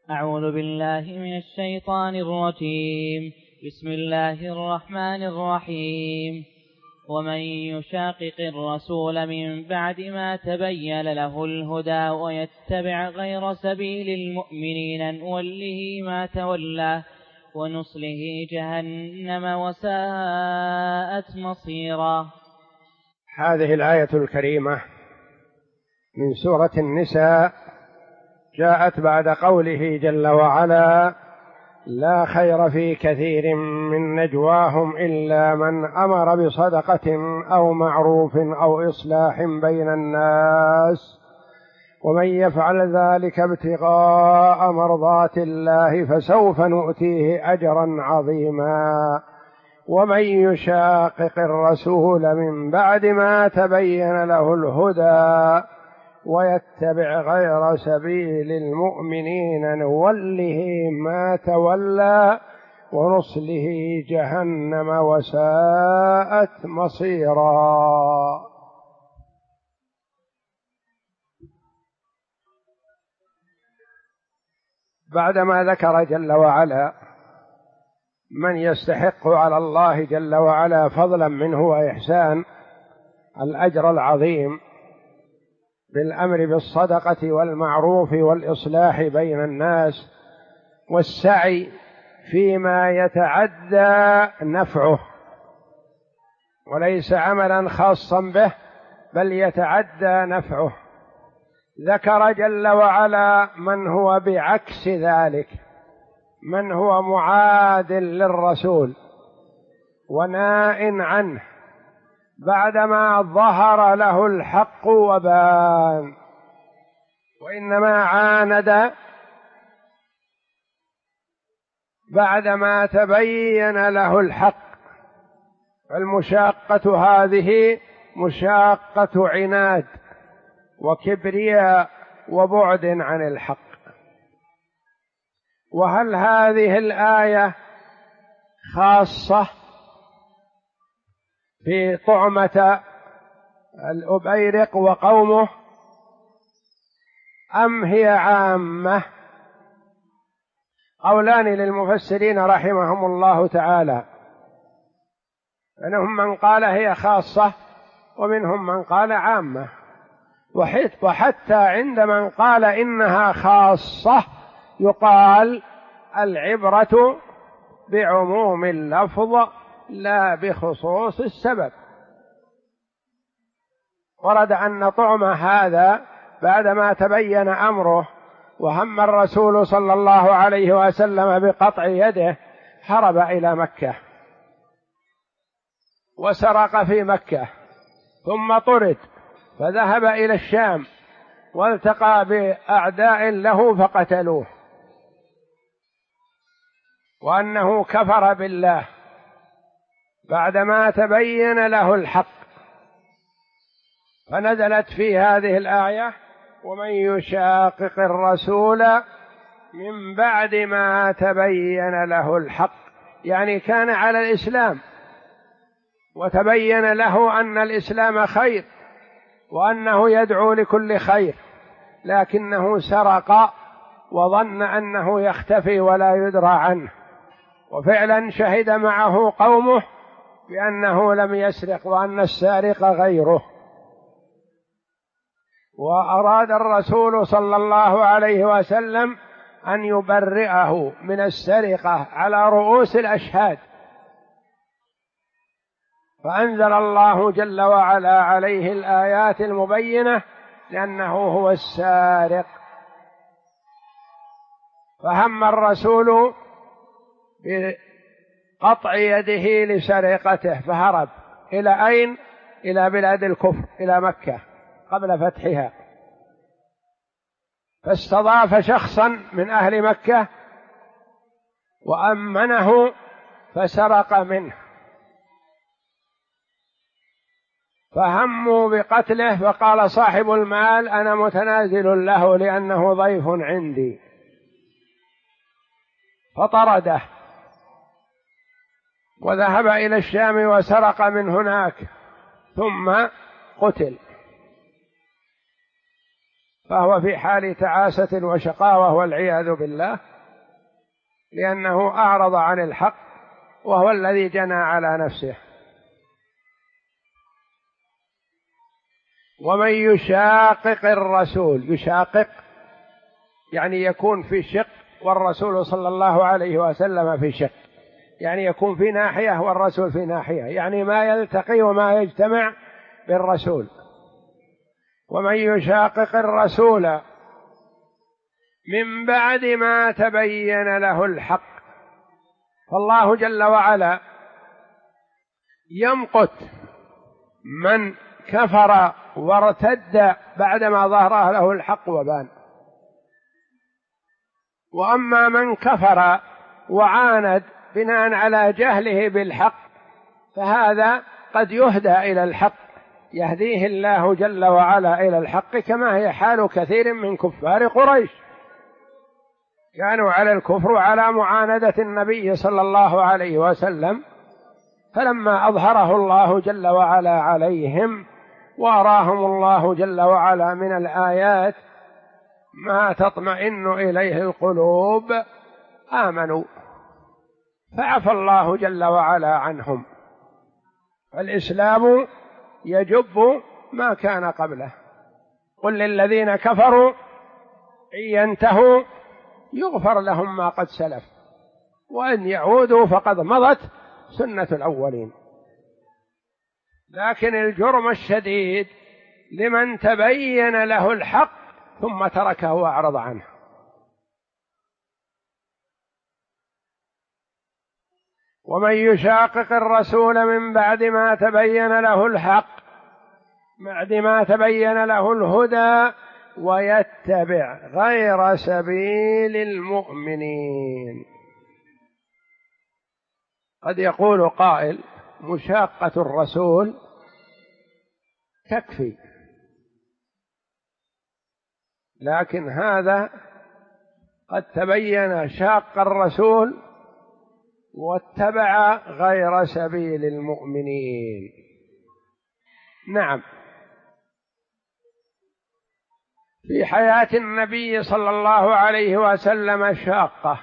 أعوذ بالله من الشيطان الرجيم. بسم الله الرحمن الرحيم. ومن يشاقق الرسول من بعد ما تبين له الهدى ويتبع غير سبيل المؤمنين نوله ما تولى ونصله جهنم وساءت مصيرا. هذه الآية الكريمة من سورة النساء جاءت بعد قوله جل وعلا: لا خير في كثير من نجواهم إلا من أمر بصدقة أو معروف أو إصلاح بين الناس ومن يفعل ذلك ابتغاء مرضات الله فسوف نؤتيه أجرا عظيما ومن يشاقق الرسول من بعد ما تبين له الهدى ويتبع غير سبيل المؤمنين نوله ما تولى ونصله جهنم وساءت مصيرا. بعدما ذكر جل وعلا من يستحق على الله جل وعلا فضلا منه وإحسان الأجر العظيم بالأمر بالصدقة والمعروف والإصلاح بين الناس والسعي فيما يتعدى نفعه وليس عملا خاصا به بل يتعدى نفعه، ذكر جل وعلا من هو بعكس ذلك، من هو معاد للرسول وناء عنه بعدما ظهر له الحق وبان، وإنما عاند بعدما تبين له الحق. المشاقة هذه مشاقة عناد وكبرياء وبعد عن الحق. وهل هذه الآية خاصة في طعمة الأبيرق وقومه أم هي عامة؟ قولان للمفسرين رحمهم الله تعالى، منهم من قال هي خاصة ومنهم من قال عامة، وحتى عند من قال إنها خاصة يقال العبرة بعموم اللفظ لا بخصوص السبب. ورد أن طعم هذا بعدما تبين أمره وهم الرسول صلى الله عليه وسلم بقطع يده هرب إلى مكة وسرق في مكة ثم طرد فذهب إلى الشام والتقى بأعداء له فقتلوه، وأنه كفر بالله بعدما تبين له الحق، فنزلت في هذه الآية: ومن يشاقق الرسول من بعد ما تبين له الحق، يعني كان على الإسلام وتبين له أن الإسلام خير وأنه يدعو لكل خير، لكنه سرق وظن أنه يختفي ولا يدرى عنه، وفعلا شهد معه قومه بأنه لم يسرق وأن السارق غيره. وأراد الرسول صلى الله عليه وسلم أن يبرئه من السرقة على رؤوس الأشهاد، فأنزل الله جل وعلا عليه الآيات المبينة لأنه هو السارق. فهم الرسول بقطع يده لسرقته فهرب إلى أين؟ إلى بلاد الكفر، إلى مكة قبل فتحها، فاستضاف شخصا من أهل مكة وأمنه فسرق منه، فهموا بقتله، فقال صاحب المال: أنا متنازل له لأنه ضيف عندي، فطرده وذهب إلى الشام وسرق من هناك ثم قتل. فهو في حال تعاسة وشقاوة والعياذ بالله، لأنه أعرض عن الحق وهو الذي جنى على نفسه. ومن يشاقق الرسول، يشاقق يعني يكون في شق والرسول صلى الله عليه وسلم في شق، يعني يكون في ناحية والرسول في ناحية، يعني ما يلتقي وما يجتمع بالرسول. ومن يشاقق الرسول من بعد ما تبين له الحق، فالله جل وعلا يمقت من كفر وارتد بعدما ظهر له الحق وبان. وأما من كفر وعاند بناء على جهله بالحق فهذا قد يهدى إلى الحق، يهديه الله جل وعلا إلى الحق، كما هي حال كثير من كفار قريش، كانوا على الكفر وعلى معاندة النبي صلى الله عليه وسلم، فلما أظهره الله جل وعلا عليهم وأراهم الله جل وعلا من الآيات ما تطمئن إليه القلوب آمنوا، فعفى الله جل وعلا عنهم. الإسلام يجب ما كان قبله. قل للذين كفروا إن ينتهوا يغفر لهم ما قد سلف وإن يعودوا فقد مضت سنة الأولين. لكن الجرم الشديد لمن تبين له الحق ثم تركه وأعرض عنه. ومن يشاقق الرسول من بعد ما تبين له الحق، بعد ما تبين له الهدى، ويتبع غير سبيل المؤمنين. قد يقول قائل مشاقة الرسول تكفي، لكن هذا قد تبين شاق الرسول واتبع غير سبيل المؤمنين. نعم، في حياة النبي صلى الله عليه وسلم شاقة،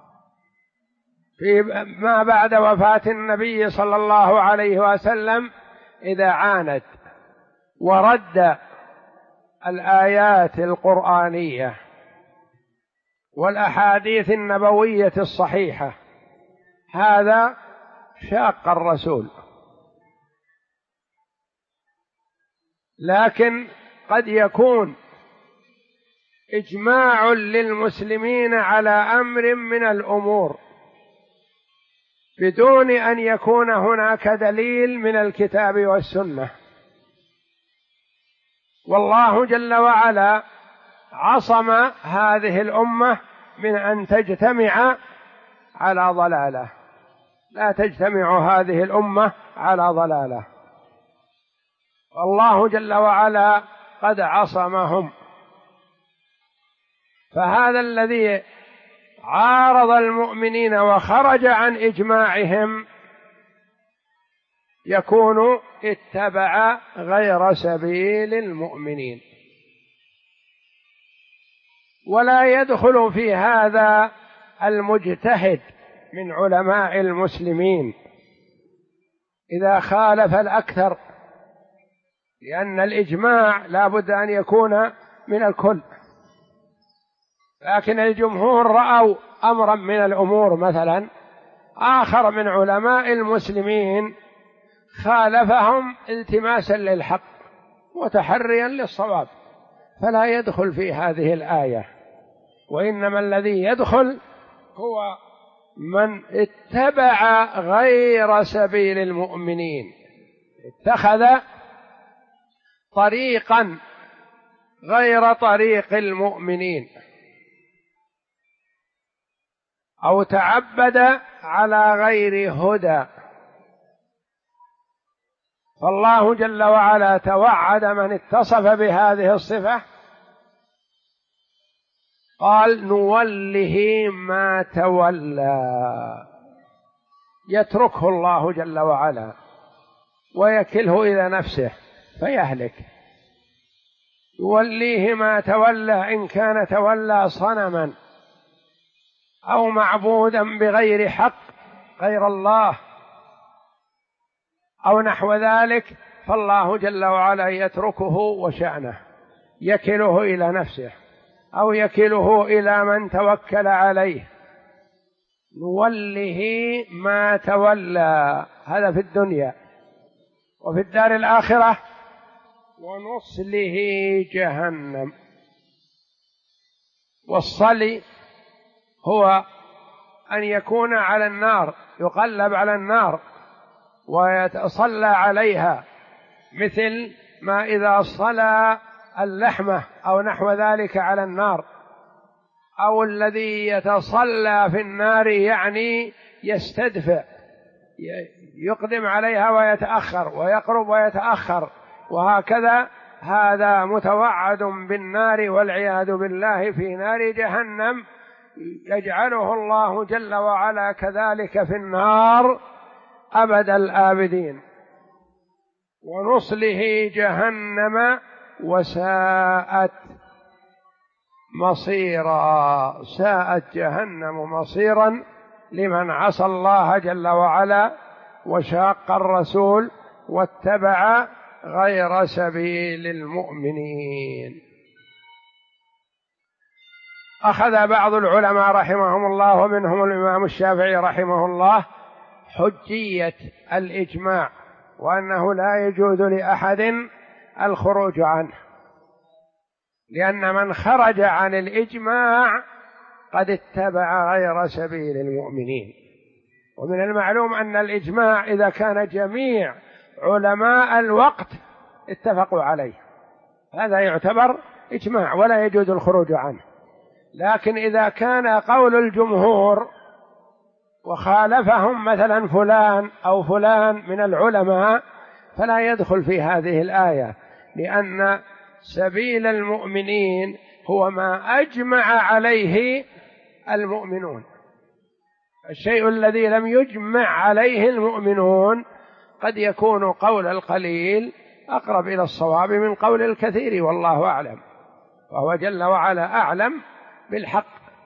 في ما بعد وفاة النبي صلى الله عليه وسلم إذا عاند ورد الآيات القرآنية والأحاديث النبوية الصحيحة، هذا شاق الرسول. لكن قد يكون إجماع للمسلمين على أمر من الأمور بدون أن يكون هناك دليل من الكتاب والسنة، والله جل وعلا عصم هذه الأمة من أن تجتمع على ضلالة، لا تجتمع هذه الأمة على ضلالة، والله جل وعلا قد عصمهم. فهذا الذي عارض المؤمنين وخرج عن إجماعهم يكون اتبع غير سبيل المؤمنين. ولا يدخل في هذا المجتهد من علماء المسلمين إذا خالف الأكثر، لأن الإجماع لا بد أن يكون من الكل، لكن الجمهور رأوا أمرا من الأمور مثلا آخر من علماء المسلمين خالفهم التماسا للحق وتحريا للصواب، فلا يدخل في هذه الآية، وإنما الذي يدخل هو من اتبع غير سبيل المؤمنين، اتخذ طريقا غير طريق المؤمنين، أو تعبد على غير هدى. فالله جل وعلا توعد من اتصف بهذه الصفة، قال نوله ما تولى، يتركه الله جل وعلا ويكله إلى نفسه فيهلك، يوليه ما تولى إن كان تولى صنما أو معبودا بغير حق غير الله أو نحو ذلك، فالله جل وعلا يتركه وشأنه، يكله إلى نفسه أو يكله إلى من توكل عليه. نوله ما تولى، هذا في الدنيا. وفي الدار الآخرة ونصله جهنم. والصلي هو أن يكون على النار، يقلب على النار ويتصلى عليها، مثل ما إذا صلى اللحمة أو نحو ذلك على النار، أو الذي يتصلى في النار يعني يستدفئ، يقدم عليها ويتأخر ويقرب ويتأخر، وهكذا هذا متوعد بالنار والعياذ بالله في نار جهنم، يجعله الله جل وعلا كذلك في النار أبد الآبدين. ونصله جهنم وساءت مصيرا، ساءت جهنم مصيرا لمن عصى الله جل وعلا وشاق الرسول واتبع غير سبيل المؤمنين. أخذ بعض العلماء رحمهم الله ومنهم الإمام الشافعي رحمه الله حجية الإجماع، وأنه لا يجوز لأحد الخروج عنه، لأن من خرج عن الإجماع قد اتبع غير سبيل المؤمنين. ومن المعلوم أن الإجماع إذا كان جميع علماء الوقت اتفقوا عليه هذا يعتبر إجماع ولا يجوز الخروج عنه. لكن إذا كان قول الجمهور وخالفهم مثلا فلان أو فلان من العلماء فلا يدخل في هذه الآية، لأن سبيل المؤمنين هو ما أجمع عليه المؤمنون. الشيء الذي لم يجمع عليه المؤمنون قد يكون قول القليل أقرب إلى الصواب من قول الكثير، والله أعلم، وهو جل وعلا أعلم بالحق.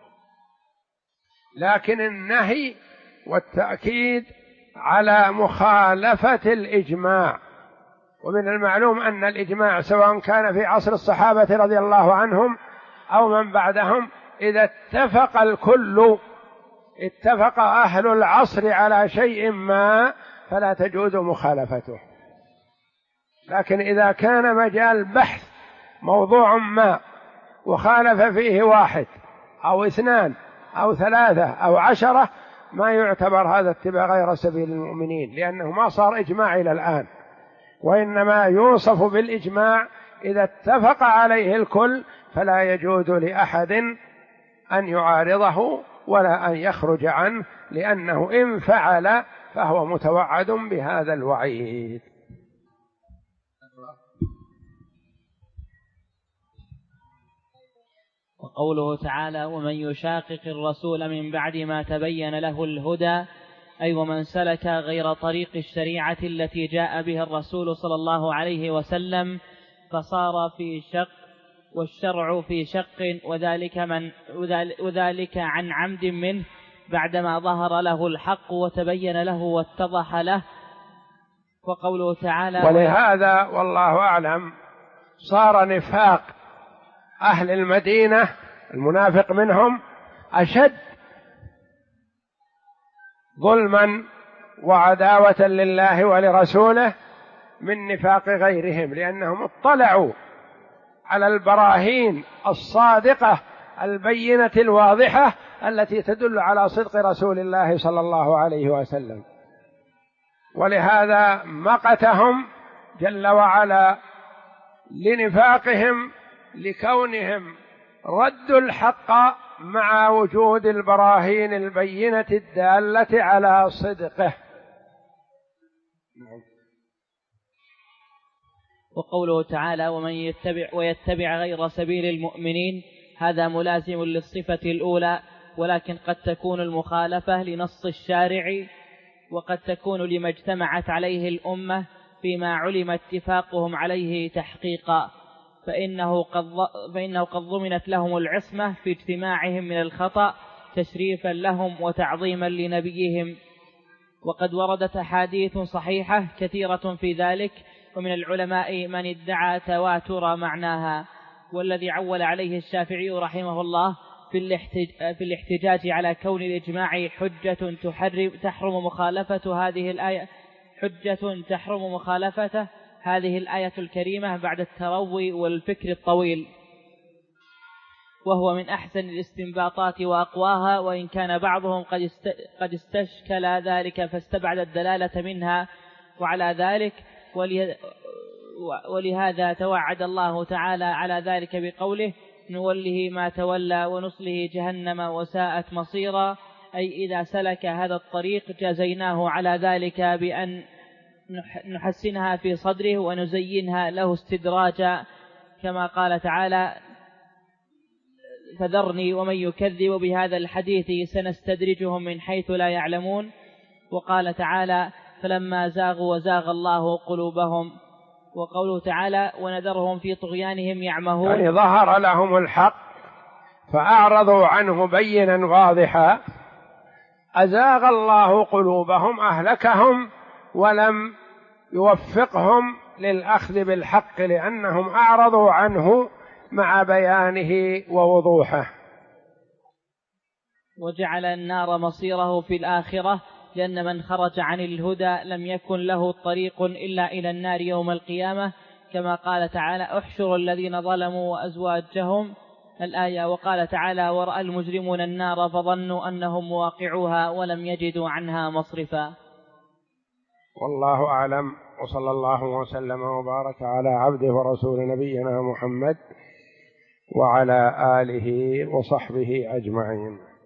لكن النهي والتأكيد على مخالفة الإجماع. ومن المعلوم أن الإجماع سواء كان في عصر الصحابة رضي الله عنهم أو من بعدهم، إذا اتفق الكل، اتفق أهل العصر على شيء ما فلا تجوز مخالفته. لكن إذا كان مجال بحث موضوع ما وخالف فيه واحد أو اثنان أو ثلاثة أو 10 ما يعتبر هذا اتباع غير سبيل المؤمنين، لأنه ما صار إجماع إلى الآن، وإنما يوصف بالإجماع إذا اتفق عليه الكل، فلا يجوز لأحد أن يعارضه ولا أن يخرج عنه، لأنه إن فعل فهو متوعد بهذا الوعيد. وقوله تعالى: ومن يشاقق الرسول من بعد ما تبين له الهدى، أي ومن سلك غير طريق الشريعة التي جاء بها الرسول صلى الله عليه وسلم فصار في شق والشرع في شق، وذلك عن عمد منه بعدما ظهر له الحق وتبين له واتضح له. وقوله تعالى: ولهذا والله أعلم صار نفاق أهل المدينة المنافق منهم أشد ظلما وعداوة لله ولرسوله من نفاق غيرهم، لأنهم اطلعوا على البراهين الصادقة البينة الواضحة التي تدل على صدق رسول الله صلى الله عليه وسلم، ولهذا مقتهم جل وعلا لنفاقهم، لكونهم ردوا الحق مع وجود البراهين البينة الدالة على صدقه. وقوله تعالى: ومن يتبع غير سبيل المؤمنين، هذا ملازم للصفة الأولى، ولكن قد تكون المخالفة لنص الشارع، وقد تكون لما اجتمعت عليه الأمة فيما علم اتفاقهم عليه تحقيقا، فإنه قد ضمنت لهم العصمة في اجتماعهم من الخطأ تشريفا لهم وتعظيما لنبيهم. وقد وردت أحاديث صحيحة كثيرة في ذلك، ومن العلماء من ادعى تواتر معناها، والذي عول عليه الشافعي رحمه الله في الاحتجاج على كون الإجماع حجة تحرم مخالفة هذه الآية الكريمة بعد التروي والفكر الطويل، وهو من أحسن الاستنباطات وأقواها، وإن كان بعضهم قد استشكل ذلك فاستبعد الدلالة منها وعلى ذلك، ولهذا توعد الله تعالى على ذلك بقوله: نوله ما تولى ونصله جهنم وساءت مصيرا، أي إذا سلك هذا الطريق جزيناه على ذلك بأن نحسنها في صدره ونزينها له استدراجا، كما قال تعالى: فذرني ومن يكذب بهذا الحديث سنستدرجهم من حيث لا يعلمون. وقال تعالى: فلما زاغوا وزاغ الله قلوبهم. وقوله تعالى: ونذرهم في طغيانهم يعمهون، يعني ظهر لهم الحق فأعرضوا عنه بينا واضحا، أزاغ الله قلوبهم، أهلكهم ولم يوفقهم للأخذ بالحق لأنهم أعرضوا عنه مع بيانه ووضوحه. وجعل النار مصيره في الآخرة، لأن من خرج عن الهدى لم يكن له طريق إلا إلى النار يوم القيامة، كما قال تعالى: احشروا الذين ظلموا وأزواجهم الآية. وقال تعالى: ورأى المجرمون النار فظنوا أنهم مواقعوها ولم يجدوا عنها مصرفا. والله أعلم، وصلى الله وسلم وبارك على عبده ورسول نبينا محمد وعلى آله وصحبه أجمعين.